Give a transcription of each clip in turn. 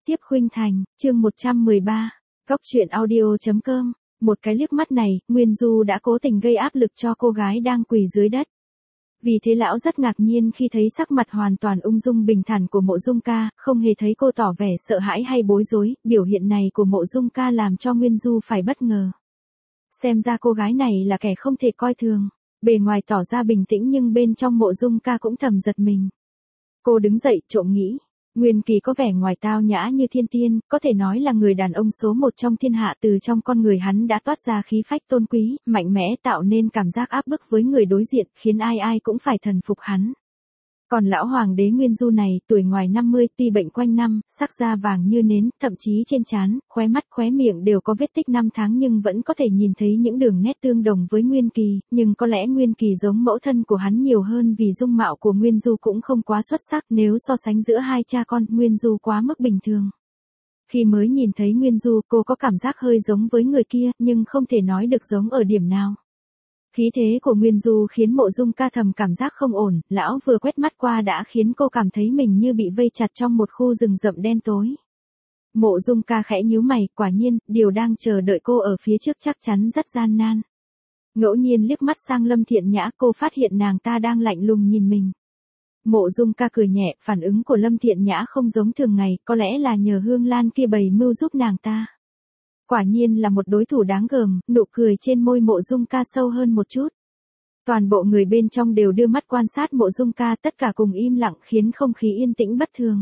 Tiếp khuynh thành, chương 113, Góc truyện audio.com. Một cái liếc mắt này, Nguyên Du đã cố tình gây áp lực cho cô gái đang quỳ dưới đất. Vì thế lão rất ngạc nhiên khi thấy sắc mặt hoàn toàn ung dung bình thản của Mộ Dung Ca, không hề thấy cô tỏ vẻ sợ hãi hay bối rối, biểu hiện này của Mộ Dung Ca làm cho Nguyên Du phải bất ngờ. Xem ra cô gái này là kẻ không thể coi thường, bề ngoài tỏ ra bình tĩnh nhưng bên trong Mộ Dung Ca cũng thầm giật mình. Cô đứng dậy trộm nghĩ. Nguyên Kỳ có vẻ ngoài tao nhã như thiên tiên, có thể nói là người đàn ông số một trong thiên hạ, từ trong con người hắn đã toát ra khí phách tôn quý, mạnh mẽ tạo nên cảm giác áp bức với người đối diện, khiến ai ai cũng phải thần phục hắn. Còn lão hoàng đế Nguyên Du này, tuổi ngoài 50, tuy bệnh quanh năm, sắc da vàng như nến, thậm chí trên trán, khóe mắt khóe miệng đều có vết tích năm tháng nhưng vẫn có thể nhìn thấy những đường nét tương đồng với Nguyên Kỳ, nhưng có lẽ Nguyên Kỳ giống mẫu thân của hắn nhiều hơn vì dung mạo của Nguyên Du cũng không quá xuất sắc, nếu so sánh giữa hai cha con, Nguyên Du quá mức bình thường. Khi mới nhìn thấy Nguyên Du, cô có cảm giác hơi giống với người kia, nhưng không thể nói được giống ở điểm nào. Khí thế của Nguyên Du khiến Mộ Dung Ca thầm cảm giác không ổn, lão vừa quét mắt qua đã khiến cô cảm thấy mình như bị vây chặt trong một khu rừng rậm đen tối. Mộ Dung Ca khẽ nhíu mày, quả nhiên, điều đang chờ đợi cô ở phía trước chắc chắn rất gian nan. Ngẫu nhiên liếc mắt sang Lâm Thiện Nhã, cô phát hiện nàng ta đang lạnh lùng nhìn mình. Mộ Dung Ca cười nhẹ, phản ứng của Lâm Thiện Nhã không giống thường ngày, có lẽ là nhờ Hương Lan kia bày mưu giúp nàng ta. Quả nhiên là một đối thủ đáng gờm, nụ cười trên môi Mộ Dung Ca sâu hơn một chút. Toàn bộ người bên trong đều đưa mắt quan sát Mộ Dung Ca, tất cả cùng im lặng khiến không khí yên tĩnh bất thường.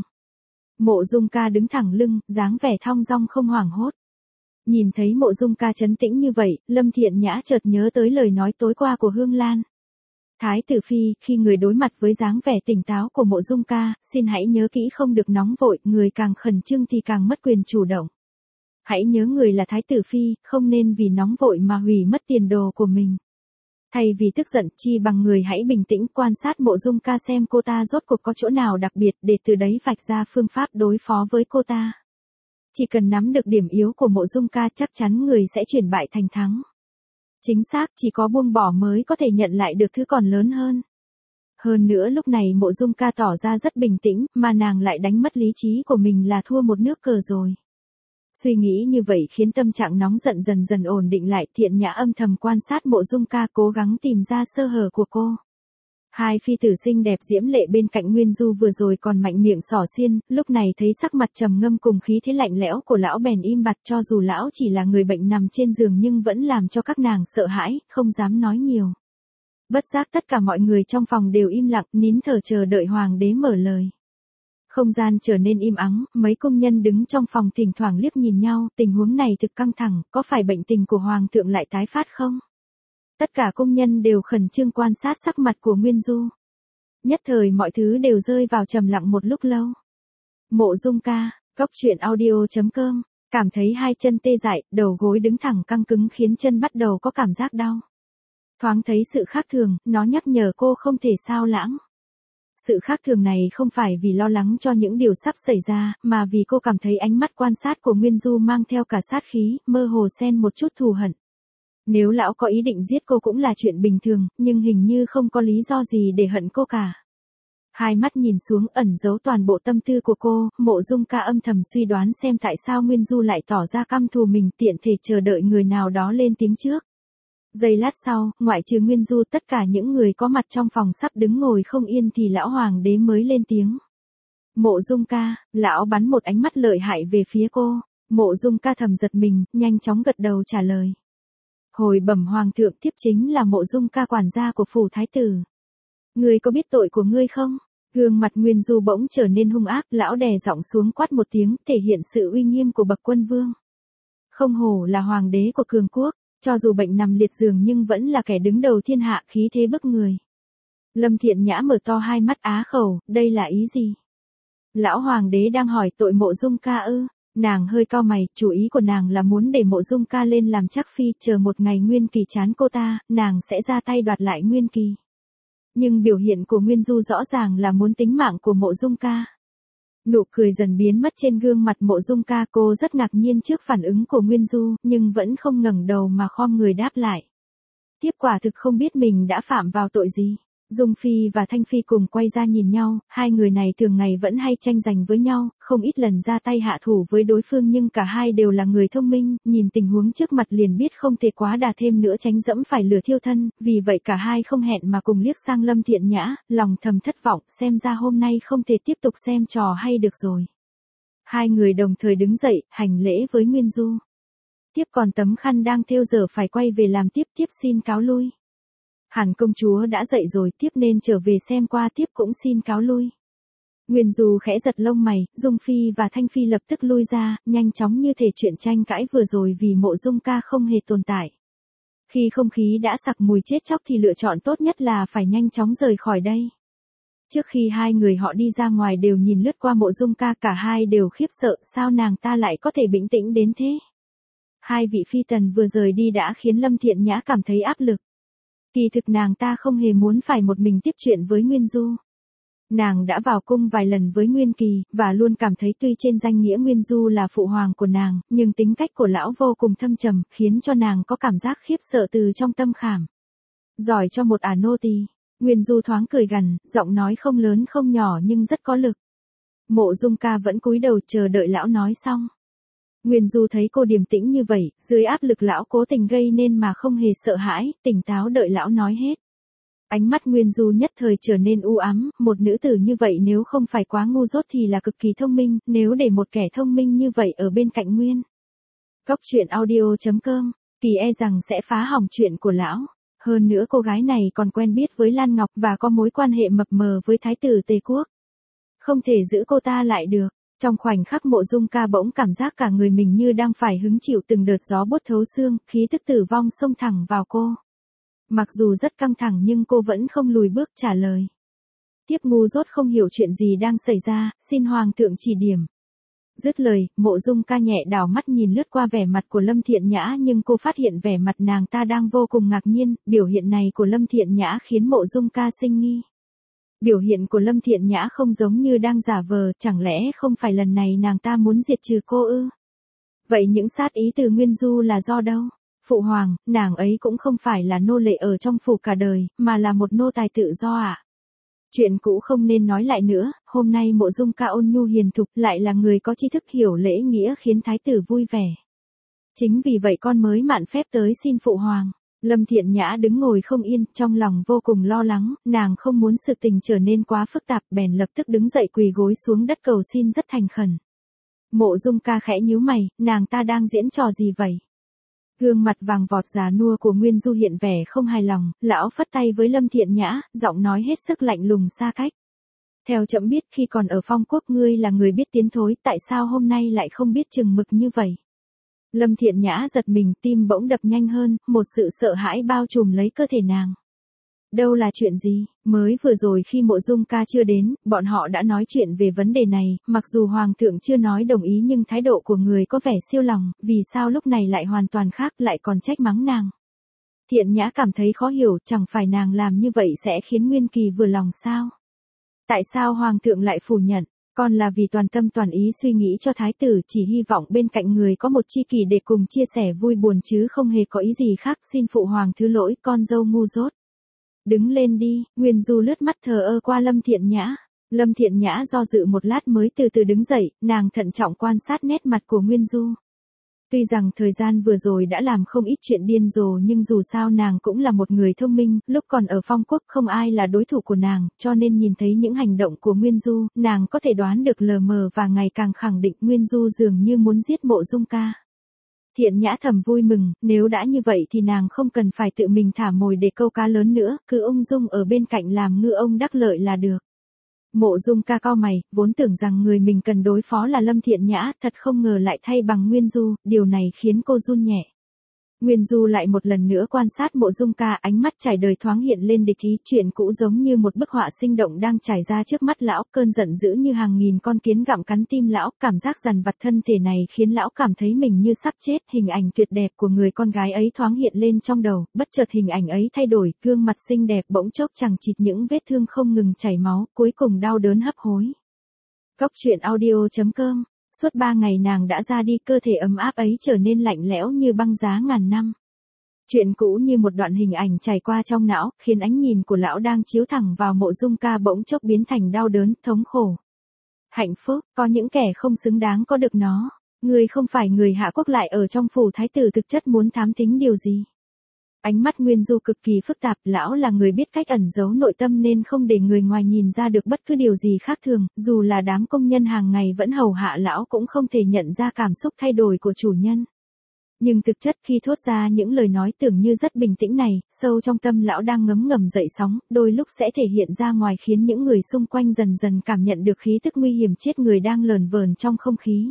Mộ Dung Ca đứng thẳng lưng, dáng vẻ thong dong không hoảng hốt. Nhìn thấy Mộ Dung Ca trấn tĩnh như vậy, Lâm Thiện Nhã chợt nhớ tới lời nói tối qua của Hương Lan. Thái tử phi, khi người đối mặt với dáng vẻ tỉnh táo của Mộ Dung Ca, xin hãy nhớ kỹ không được nóng vội, người càng khẩn trương thì càng mất quyền chủ động. Hãy nhớ người là Thái tử phi, không nên vì nóng vội mà hủy mất tiền đồ của mình. Thay vì tức giận, chi bằng người hãy bình tĩnh quan sát Mộ Dung Ca xem cô ta rốt cuộc có chỗ nào đặc biệt để từ đấy vạch ra phương pháp đối phó với cô ta. Chỉ cần nắm được điểm yếu của Mộ Dung Ca chắc chắn người sẽ chuyển bại thành thắng. Chính xác, chỉ có buông bỏ mới có thể nhận lại được thứ còn lớn hơn. Hơn nữa lúc này Mộ Dung Ca tỏ ra rất bình tĩnh, mà nàng lại đánh mất lý trí của mình là thua một nước cờ rồi. Suy nghĩ như vậy khiến tâm trạng nóng giận dần dần ổn định lại, Thiện Nhã âm thầm quan sát Mộ Dung Ca cố gắng tìm ra sơ hở của cô. Hai phi tử xinh đẹp diễm lệ bên cạnh Nguyên Du vừa rồi còn mạnh miệng xỏ xiên, lúc này thấy sắc mặt trầm ngâm cùng khí thế lạnh lẽo của lão bèn im bặt, cho dù lão chỉ là người bệnh nằm trên giường nhưng vẫn làm cho các nàng sợ hãi, không dám nói nhiều. Bất giác tất cả mọi người trong phòng đều im lặng, nín thở chờ đợi hoàng đế mở lời. Không gian trở nên im ắng, mấy công nhân đứng trong phòng thỉnh thoảng liếc nhìn nhau, tình huống này thực căng thẳng, có phải bệnh tình của hoàng thượng lại tái phát không? Tất cả công nhân đều khẩn trương quan sát sắc mặt của Nguyên Du. Nhất thời mọi thứ đều rơi vào trầm lặng một lúc lâu. Mộ Dung Ca, Góc truyện audio.com, cảm thấy hai chân tê dại, đầu gối đứng thẳng căng cứng khiến chân bắt đầu có cảm giác đau. Thoáng thấy sự khác thường, nó nhắc nhở cô không thể sao lãng. Sự khác thường này không phải vì lo lắng cho những điều sắp xảy ra, mà vì cô cảm thấy ánh mắt quan sát của Nguyên Du mang theo cả sát khí, mơ hồ xen một chút thù hận. Nếu lão có ý định giết cô cũng là chuyện bình thường, nhưng hình như không có lý do gì để hận cô cả. Hai mắt nhìn xuống ẩn giấu toàn bộ tâm tư của cô, Mộ Dung Ca âm thầm suy đoán xem tại sao Nguyên Du lại tỏ ra căm thù mình, tiện thể chờ đợi người nào đó lên tiếng trước. Giây lát sau, ngoại trừ Nguyên Du tất cả những người có mặt trong phòng sắp đứng ngồi không yên thì lão hoàng đế mới lên tiếng. Mộ Dung Ca, lão bắn một ánh mắt lợi hại về phía cô, Mộ Dung Ca thầm giật mình, nhanh chóng gật đầu trả lời. Hồi bẩm hoàng thượng, tiếp chính là Mộ Dung Ca quản gia của phủ thái tử. Ngươi có biết tội của ngươi không? Gương mặt Nguyên Du bỗng trở nên hung ác, lão đè giọng xuống quát một tiếng, thể hiện sự uy nghiêm của bậc quân vương. Không hổ là hoàng đế của cường quốc. Cho dù bệnh nằm liệt giường nhưng vẫn là kẻ đứng đầu thiên hạ, khí thế bức người. Lâm Thiện Nhã mở to hai mắt á khẩu, đây là ý gì? Lão hoàng đế đang hỏi tội Mộ Dung Ca ư? Nàng hơi cau mày, chủ ý của nàng là muốn để Mộ Dung Ca lên làm chắc phi, chờ một ngày Nguyên Kỳ chán cô ta, nàng sẽ ra tay đoạt lại Nguyên Kỳ. Nhưng biểu hiện của Nguyên Du rõ ràng là muốn tính mạng của Mộ Dung Ca. Nụ cười dần biến mất trên gương mặt Mộ Dung Ca, cô rất ngạc nhiên trước phản ứng của Nguyên Du, nhưng vẫn không ngẩng đầu mà khom người đáp lại. Tiếp quả thực không biết mình đã phạm vào tội gì. Dung Phi và Thanh Phi cùng quay ra nhìn nhau, hai người này thường ngày vẫn hay tranh giành với nhau, không ít lần ra tay hạ thủ với đối phương nhưng cả hai đều là người thông minh, nhìn tình huống trước mặt liền biết không thể quá đà thêm nữa tránh dẫm phải lửa thiêu thân, vì vậy cả hai không hẹn mà cùng liếc sang Lâm Thiện Nhã, lòng thầm thất vọng, xem ra hôm nay không thể tiếp tục xem trò hay được rồi. Hai người đồng thời đứng dậy, hành lễ với Nguyên Du. Tiếp còn tấm khăn đang thêu dở phải quay về làm tiếp xin cáo lui. Hàn công chúa đã dậy rồi tiếp nên trở về xem qua tiếp cũng xin cáo lui. Nguyên Du khẽ giật lông mày, Dung Phi và Thanh Phi lập tức lui ra, nhanh chóng như thể chuyện tranh cãi vừa rồi vì Mộ Dung ca không hề tồn tại. Khi không khí đã sặc mùi chết chóc thì lựa chọn tốt nhất là phải nhanh chóng rời khỏi đây. Trước khi hai người họ đi ra ngoài đều nhìn lướt qua Mộ Dung ca, cả hai đều khiếp sợ, sao nàng ta lại có thể bình tĩnh đến thế. Hai vị phi tần vừa rời đi đã khiến Lâm Thiện Nhã cảm thấy áp lực. Kỳ thực nàng ta không hề muốn phải một mình tiếp chuyện với Nguyên Du. Nàng đã vào cung vài lần với Nguyên Kỳ, và luôn cảm thấy tuy trên danh nghĩa Nguyên Du là phụ hoàng của nàng, nhưng tính cách của lão vô cùng thâm trầm, khiến cho nàng có cảm giác khiếp sợ từ trong tâm khảm. Giỏi cho một ả nô tỳ. Nguyên Du thoáng cười gằn, giọng nói không lớn không nhỏ nhưng rất có lực. Mộ Dung ca vẫn cúi đầu chờ đợi lão nói xong. Nguyên Du thấy cô điềm tĩnh như vậy, dưới áp lực lão cố tình gây nên mà không hề sợ hãi, tỉnh táo đợi lão nói hết. Ánh mắt Nguyên Du nhất thời trở nên u ám, một nữ tử như vậy nếu không phải quá ngu dốt thì là cực kỳ thông minh, nếu để một kẻ thông minh như vậy ở bên cạnh Nguyên. Góc truyện audio.com, Kỳ e rằng sẽ phá hỏng chuyện của lão. Hơn nữa cô gái này còn quen biết với Lan Ngọc và có mối quan hệ mập mờ với Thái tử Tề Quốc. Không thể giữ cô ta lại được. Trong khoảnh khắc Mộ Dung ca bỗng cảm giác cả người mình như đang phải hứng chịu từng đợt gió buốt thấu xương, khí tức tử vong xông thẳng vào cô. Mặc dù rất căng thẳng nhưng cô vẫn không lùi bước trả lời. Tiếp ngu dốt không hiểu chuyện gì đang xảy ra, xin hoàng thượng chỉ điểm. Dứt lời, Mộ Dung ca nhẹ đảo mắt nhìn lướt qua vẻ mặt của Lâm Thiện Nhã nhưng cô phát hiện vẻ mặt nàng ta đang vô cùng ngạc nhiên, biểu hiện này của Lâm Thiện Nhã khiến Mộ Dung ca sinh nghi. Biểu hiện của Lâm Thiện Nhã không giống như đang giả vờ, chẳng lẽ không phải lần này nàng ta muốn diệt trừ cô ư? Vậy những sát ý từ Nguyên Du là do đâu? Phụ hoàng, nàng ấy cũng không phải là nô lệ ở trong phủ cả đời, mà là một nô tài tự do ạ. Chuyện cũ không nên nói lại nữa, hôm nay Mộ Dung ca ôn nhu hiền thục lại là người có tri thức hiểu lễ nghĩa khiến thái tử vui vẻ. Chính vì vậy con mới mạn phép tới xin phụ hoàng. Lâm Thiện Nhã đứng ngồi không yên, trong lòng vô cùng lo lắng, nàng không muốn sự tình trở nên quá phức tạp, bèn lập tức đứng dậy quỳ gối xuống đất cầu xin rất thành khẩn. Mộ Dung ca khẽ nhíu mày, nàng ta đang diễn trò gì vậy? Gương mặt vàng vọt già nua của Nguyên Du hiện vẻ không hài lòng, lão phất tay với Lâm Thiện Nhã, giọng nói hết sức lạnh lùng xa cách. Theo trẫm biết khi còn ở Phong Quốc ngươi là người biết tiến thối, tại sao hôm nay lại không biết chừng mực như vậy? Lâm Thiện Nhã giật mình, tim bỗng đập nhanh hơn, một sự sợ hãi bao trùm lấy cơ thể nàng. Đâu là chuyện gì, mới vừa rồi khi Mộ Dung ca chưa đến, bọn họ đã nói chuyện về vấn đề này, mặc dù Hoàng thượng chưa nói đồng ý nhưng thái độ của người có vẻ siêu lòng, vì sao lúc này lại hoàn toàn khác lại còn trách mắng nàng. Thiện Nhã cảm thấy khó hiểu, chẳng phải nàng làm như vậy sẽ khiến Nguyên Kỳ vừa lòng sao? Tại sao Hoàng thượng lại phủ nhận? Còn là vì toàn tâm toàn ý suy nghĩ cho thái tử, chỉ hy vọng bên cạnh người có một tri kỷ để cùng chia sẻ vui buồn chứ không hề có ý gì khác, xin phụ hoàng thứ lỗi, con dâu ngu dốt. Đứng lên đi, Nguyên Du lướt mắt thờ ơ qua Lâm Thiện Nhã. Lâm Thiện Nhã do dự một lát mới từ từ đứng dậy, nàng thận trọng quan sát nét mặt của Nguyên Du. Tuy rằng thời gian vừa rồi đã làm không ít chuyện điên rồ nhưng dù sao nàng cũng là một người thông minh, lúc còn ở Phong Quốc không ai là đối thủ của nàng, cho nên nhìn thấy những hành động của Nguyên Du, nàng có thể đoán được lờ mờ và ngày càng khẳng định Nguyên Du dường như muốn giết Mộ Dung ca. Thiện Nhã thầm vui mừng, nếu đã như vậy thì nàng không cần phải tự mình thả mồi để câu cá lớn nữa, cứ ung dung ở bên cạnh làm ngư ông đắc lợi là được. Mộ Dung ca cau mày, vốn tưởng rằng người mình cần đối phó là Lâm Thiện Nhã, thật không ngờ lại thay bằng Nguyên Du, điều này khiến cô run nhẹ. Nguyên Du lại một lần nữa quan sát Mộ Dung ca, ánh mắt trải đời thoáng hiện lên địch ý, chuyện cũ giống như một bức họa sinh động đang trải ra trước mắt lão, cơn giận dữ như hàng nghìn con kiến gặm cắn tim lão, cảm giác dằn vặt thân thể này khiến lão cảm thấy mình như sắp chết, hình ảnh tuyệt đẹp của người con gái ấy thoáng hiện lên trong đầu, bất chợt hình ảnh ấy thay đổi, gương mặt xinh đẹp bỗng chốc chằng chịt những vết thương không ngừng chảy máu, cuối cùng đau đớn hấp hối. Góc truyện audio.com. Suốt 3 ngày nàng đã ra đi, cơ thể ấm áp ấy trở nên lạnh lẽo như băng giá ngàn năm. Chuyện cũ như một đoạn hình ảnh trải qua trong não, khiến ánh nhìn của lão đang chiếu thẳng vào Mộ Dung Ca bỗng chốc biến thành đau đớn, thống khổ. Hạnh phúc, có những kẻ không xứng đáng có được nó. Ngươi không phải người Hạ Quốc lại ở trong phủ thái tử thực chất muốn thám thính điều gì. Ánh mắt Nguyên Du cực kỳ phức tạp, lão là người biết cách ẩn giấu nội tâm nên không để người ngoài nhìn ra được bất cứ điều gì khác thường, dù là đám công nhân hàng ngày vẫn hầu hạ lão cũng không thể nhận ra cảm xúc thay đổi của chủ nhân. Nhưng thực chất khi thốt ra những lời nói tưởng như rất bình tĩnh này, sâu trong tâm lão đang ngấm ngầm dậy sóng, đôi lúc sẽ thể hiện ra ngoài khiến những người xung quanh dần dần cảm nhận được khí tức nguy hiểm chết người đang lờn vờn trong không khí.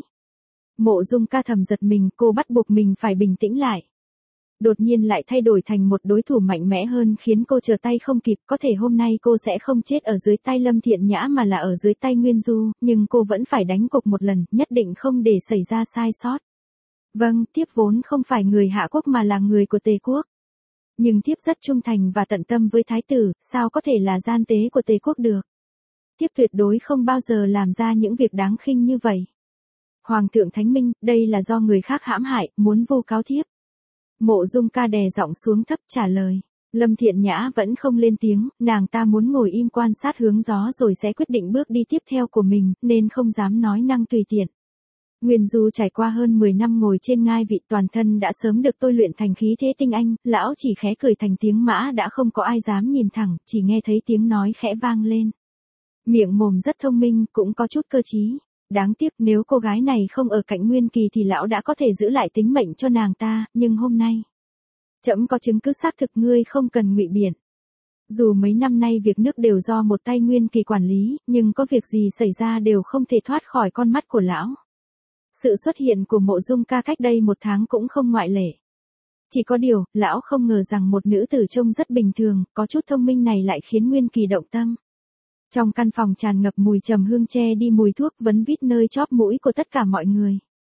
Mộ Dung Ca thầm giật mình, cô bắt buộc mình phải bình tĩnh lại. Đột nhiên lại thay đổi thành một đối thủ mạnh mẽ hơn khiến cô trở tay không kịp, có thể hôm nay cô sẽ không chết ở dưới tay Lâm Thiện Nhã mà là ở dưới tay Nguyên Du, nhưng cô vẫn phải đánh cuộc một lần, nhất định không để xảy ra sai sót. Vâng, thiếp vốn không phải người Hạ Quốc mà là người của Tề Quốc. Nhưng thiếp rất trung thành và tận tâm với thái tử, sao có thể là gian tế của Tề Quốc được. Thiếp tuyệt đối không bao giờ làm ra những việc đáng khinh như vậy. Hoàng thượng Thánh Minh, đây là do người khác hãm hại, muốn vu cáo thiếp. Mộ Dung Ca đè giọng xuống thấp trả lời. Lâm Thiện Nhã vẫn không lên tiếng, nàng ta muốn ngồi im quan sát hướng gió rồi sẽ quyết định bước đi tiếp theo của mình, nên không dám nói năng tùy tiện. Nguyên Du trải qua hơn 10 năm ngồi trên ngai vị, toàn thân đã sớm được tôi luyện thành khí thế tinh anh, lão chỉ khẽ cười thành tiếng mã đã không có ai dám nhìn thẳng, chỉ nghe thấy tiếng nói khẽ vang lên. Miệng mồm rất thông minh, cũng có chút cơ trí. Đáng tiếc nếu cô gái này không ở cạnh Nguyên Kỳ thì lão đã có thể giữ lại tính mệnh cho nàng ta, nhưng hôm nay. Trẫm có chứng cứ xác thực, ngươi không cần ngụy biện. Dù mấy năm nay việc nước đều do một tay Nguyên Kỳ quản lý, nhưng có việc gì xảy ra đều không thể thoát khỏi con mắt của lão. Sự xuất hiện của Mộ Dung Ca cách đây 1 tháng cũng không ngoại lệ. Chỉ có điều, lão không ngờ rằng một nữ tử trông rất bình thường, có chút thông minh này lại khiến Nguyên Kỳ động tâm. Trong căn phòng tràn ngập mùi trầm hương che đi mùi thuốc vấn vít nơi chóp mũi của tất cả mọi người.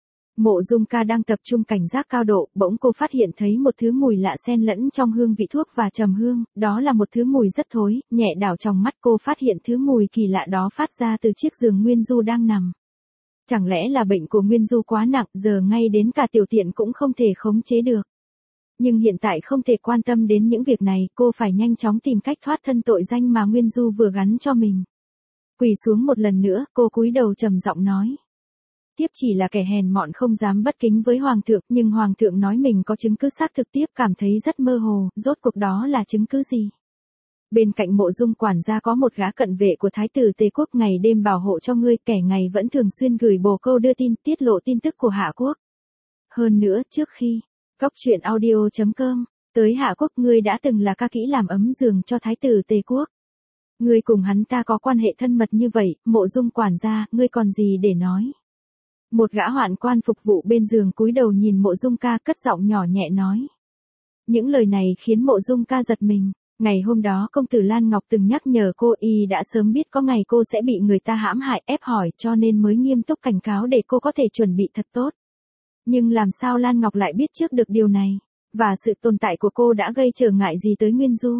Mộ Dung Ca đang tập trung cảnh giác cao độ, bỗng cô phát hiện thấy một thứ mùi lạ xen lẫn trong hương vị thuốc và trầm hương, đó là một thứ mùi rất thối, nhẹ đảo trong mắt cô phát hiện thứ mùi kỳ lạ đó phát ra từ chiếc giường Nguyên Du đang nằm. Chẳng lẽ là bệnh của Nguyên Du quá nặng, giờ ngay đến cả tiểu tiện cũng không thể khống chế được. Nhưng hiện tại không thể quan tâm đến những việc này, cô phải nhanh chóng tìm cách thoát thân tội danh mà Nguyên Du vừa gắn cho mình. Quỳ xuống một lần nữa, cô cúi đầu trầm giọng nói. Tiếp chỉ là kẻ hèn mọn không dám bất kính với Hoàng thượng, nhưng Hoàng thượng nói mình có chứng cứ xác thực, tiếp cảm thấy rất mơ hồ, rốt cuộc đó là chứng cứ gì? Bên cạnh Mộ Dung quản gia có một gã cận vệ của Thái tử Tề Quốc ngày đêm bảo hộ cho ngươi, kẻ ngày vẫn thường xuyên gửi bồ câu đưa tin, tiết lộ tin tức của Hạ Quốc. Hơn nữa, trước khi Cóc truyện audio.com tới Hạ Quốc, ngươi đã từng là ca kỹ làm ấm giường cho Thái tử Tề Quốc. Ngươi cùng hắn ta có quan hệ thân mật như vậy, Mộ Dung quản gia, ngươi còn gì để nói? Một gã hoạn quan phục vụ bên giường cúi đầu nhìn Mộ Dung Ca, cất giọng nhỏ nhẹ nói. Những lời này khiến Mộ Dung Ca giật mình. Ngày hôm đó công tử Lan Ngọc từng nhắc nhở cô, y đã sớm biết có ngày cô sẽ bị người ta hãm hại ép hỏi, cho nên mới nghiêm túc cảnh cáo để cô có thể chuẩn bị thật tốt. Nhưng làm sao Lan Ngọc lại biết trước được điều này? Và sự tồn tại của cô đã gây trở ngại gì tới Nguyên Du?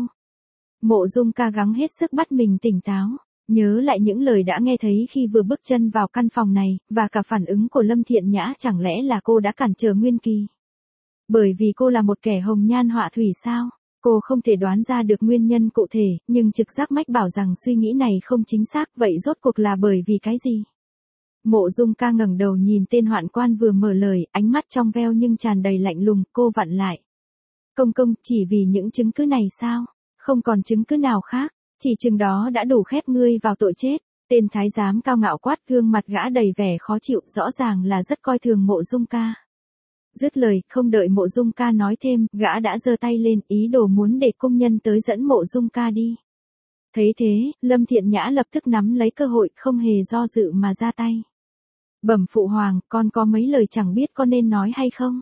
Mộ Dung Ca gắng hết sức bắt mình tỉnh táo, nhớ lại những lời đã nghe thấy khi vừa bước chân vào căn phòng này, và cả phản ứng của Lâm Thiện Nhã, chẳng lẽ là cô đã cản trở Nguyên Kỳ? Bởi vì cô là một kẻ hồng nhan họa thủy sao? Cô không thể đoán ra được nguyên nhân cụ thể, nhưng trực giác mách bảo rằng suy nghĩ này không chính xác, vậy rốt cuộc là bởi vì cái gì? Mộ Dung Ca ngẩng đầu nhìn tên hoạn quan vừa mở lời, ánh mắt trong veo nhưng tràn đầy lạnh lùng, cô vặn lại. Công công, chỉ vì những chứng cứ này sao? Không còn chứng cứ nào khác, chỉ chừng đó đã đủ khép ngươi vào tội chết. Tên thái giám cao ngạo quát, gương mặt gã đầy vẻ khó chịu, rõ ràng là rất coi thường Mộ Dung Ca. Dứt lời, không đợi Mộ Dung Ca nói thêm, gã đã giơ tay lên, ý đồ muốn để công nhân tới dẫn Mộ Dung Ca đi. Thấy thế, Lâm Thiện Nhã lập tức nắm lấy cơ hội, không hề do dự mà ra tay. Bẩm phụ hoàng, con có mấy lời chẳng biết con nên nói hay không?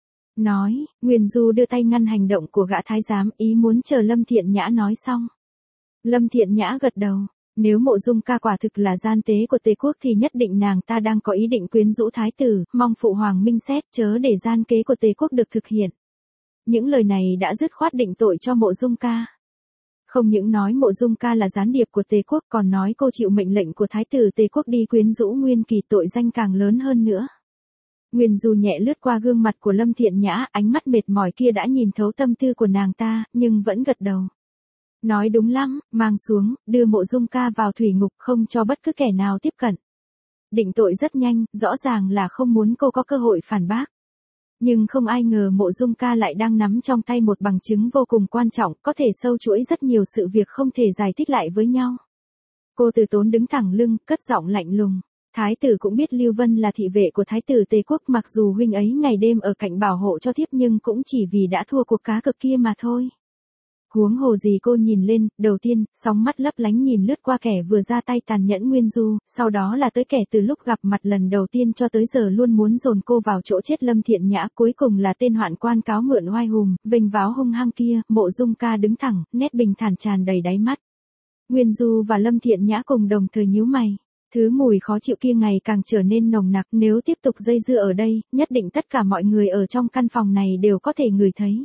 Nói, Nguyên Du đưa tay ngăn hành động của gã thái giám, ý muốn chờ Lâm Thiện Nhã nói xong. Lâm Thiện Nhã gật đầu. Nếu Mộ Dung Ca quả thực là gian tế của Tề Quốc thì nhất định nàng ta đang có ý định quyến rũ thái tử, mong phụ hoàng minh xét, chớ để gian kế của Tề Quốc được thực hiện. Những lời này đã dứt khoát định tội cho Mộ Dung Ca. Không những nói Mộ Dung Ca là gián điệp của Tề Quốc, còn nói cô chịu mệnh lệnh của thái tử Tề Quốc đi quyến rũ Nguyên Kỳ, tội danh càng lớn hơn nữa. Nguyên Du nhẹ lướt qua gương mặt của Lâm Thiện Nhã, ánh mắt mệt mỏi kia đã nhìn thấu tâm tư của nàng ta, nhưng vẫn gật đầu. Nói đúng lắm, mang xuống, đưa Mộ Dung ca vào thủy ngục, không cho bất cứ kẻ nào tiếp cận. Định tội rất nhanh, rõ ràng là không muốn cô có cơ hội phản bác. Nhưng không ai ngờ Mộ Dung ca lại đang nắm trong tay một bằng chứng vô cùng quan trọng, có thể sâu chuỗi rất nhiều sự việc không thể giải thích lại với nhau. Cô Từ Tốn đứng thẳng lưng, cất giọng lạnh lùng. Thái tử cũng biết Lưu Vân là thị vệ của Thái tử Tề Quốc, mặc dù huynh ấy ngày đêm ở cạnh bảo hộ cho thiếp nhưng cũng chỉ vì đã thua cuộc cá cược kia mà thôi. Huống hồ gì. Cô nhìn lên, đầu tiên, sóng mắt lấp lánh nhìn lướt qua kẻ vừa ra tay tàn nhẫn Nguyên Du, sau đó là tới kẻ từ lúc gặp mặt lần đầu tiên cho tới giờ luôn muốn dồn cô vào chỗ chết Lâm Thiện Nhã, cuối cùng là tên hoạn quan cáo mượn oai hùng, vênh váo hung hăng kia. Mộ Dung ca đứng thẳng, nét bình thản tràn đầy đáy mắt. Nguyên Du và Lâm Thiện Nhã cùng đồng thời nhíu mày. Thứ mùi khó chịu kia ngày càng trở nên nồng nặc, nếu tiếp tục dây dưa ở đây, nhất định tất cả mọi người ở trong căn phòng này đều có thể ngửi thấy.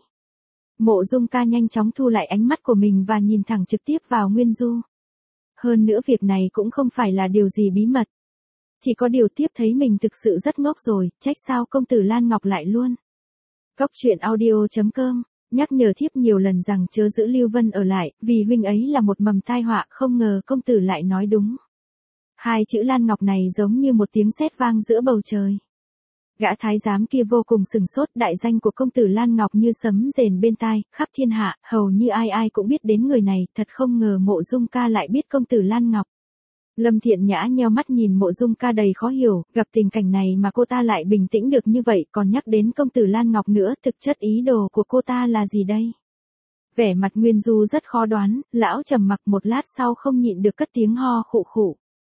Mộ Dung ca nhanh chóng thu lại ánh mắt của mình và nhìn thẳng trực tiếp vào Nguyên Du. Hơn nữa việc này cũng không phải là điều gì bí mật. Chỉ có điều tiếp thấy mình thực sự rất ngốc rồi, trách sao công tử Lan Ngọc lại luôn. Góc truyện audio.com, nhắc nhở thiếp nhiều lần rằng chớ giữ Lưu Vân ở lại, vì huynh ấy là một mầm tai họa, không ngờ công tử lại nói đúng. Hai chữ Lan Ngọc này giống như một tiếng sét vang giữa bầu trời. Gã thái giám kia vô cùng sừng sốt, đại danh của công tử Lan Ngọc như sấm rền bên tai, khắp thiên hạ, hầu như ai ai cũng biết đến người này, thật không ngờ Mộ Dung ca lại biết công tử Lan Ngọc. Lâm Thiện Nhã nheo mắt nhìn Mộ Dung ca đầy khó hiểu, gặp tình cảnh này mà cô ta lại bình tĩnh được như vậy, còn nhắc đến công tử Lan Ngọc nữa, thực chất ý đồ của cô ta là gì đây? Vẻ mặt Nguyên Du rất khó đoán, lão trầm mặc một lát sau không nhịn được cất tiếng ho khụ khụ.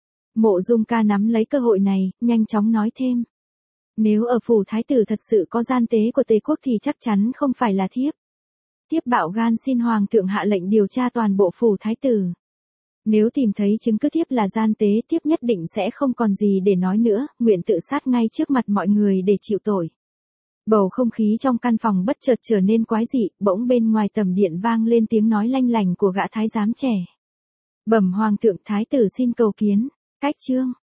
Mộ Dung ca nắm lấy cơ hội này, nhanh chóng nói thêm. Nếu ở phủ thái tử thật sự có gian tế của Tề Quốc thì chắc chắn không phải là thiếp. Thiếp bạo gan xin hoàng thượng hạ lệnh điều tra toàn bộ phủ thái tử. Nếu tìm thấy chứng cứ thiếp là gian tế, thiếp nhất định sẽ không còn gì để nói nữa, nguyện tự sát ngay trước mặt mọi người để chịu tội. Bầu không khí trong căn phòng bất chợt trở nên quái dị, bỗng bên ngoài tầm điện vang lên tiếng nói lanh lành của gã thái giám trẻ. Bẩm hoàng thượng, thái tử xin cầu kiến. Cách chương